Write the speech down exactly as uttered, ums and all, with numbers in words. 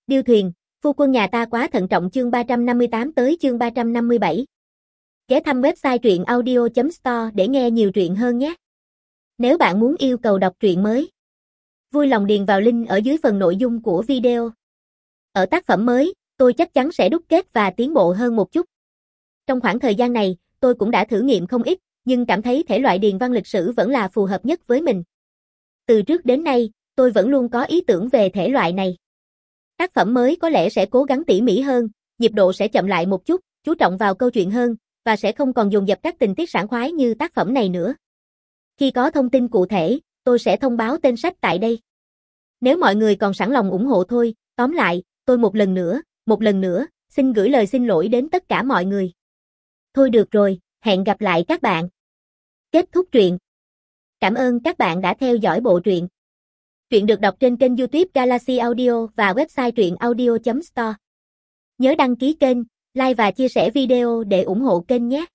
Điêu thuyền, phu quân nhà ta quá thận trọng chương ba trăm năm mươi tám tới chương ba trăm năm mươi bảy. Ghé thăm website truyện audio chấm store để nghe nhiều truyện hơn nhé. Nếu bạn muốn yêu cầu đọc truyện mới, vui lòng điền vào link ở dưới phần nội dung của video. Ở tác phẩm mới, tôi chắc chắn sẽ đúc kết và tiến bộ hơn một chút. Trong khoảng thời gian này, tôi cũng đã thử nghiệm không ít, nhưng cảm thấy thể loại điền văn lịch sử vẫn là phù hợp nhất với mình. Từ trước đến nay, tôi vẫn luôn có ý tưởng về thể loại này. Tác phẩm mới có lẽ sẽ cố gắng tỉ mỉ hơn, nhịp độ sẽ chậm lại một chút, chú trọng vào câu chuyện hơn, và sẽ không còn dồn dập các tình tiết sảng khoái như tác phẩm này nữa. Khi có thông tin cụ thể, tôi sẽ thông báo tên sách tại đây. Nếu mọi người còn sẵn lòng ủng hộ thôi, tóm lại, tôi một lần nữa, một lần nữa, xin gửi lời xin lỗi đến tất cả mọi người. Thôi được rồi, hẹn gặp lại các bạn. Kết thúc truyện. Cảm ơn các bạn đã theo dõi bộ truyện. Truyện được đọc trên kênh YouTube Galaxy Audio và website truyện audio chấm store. Nhớ đăng ký kênh, like và chia sẻ video để ủng hộ kênh nhé.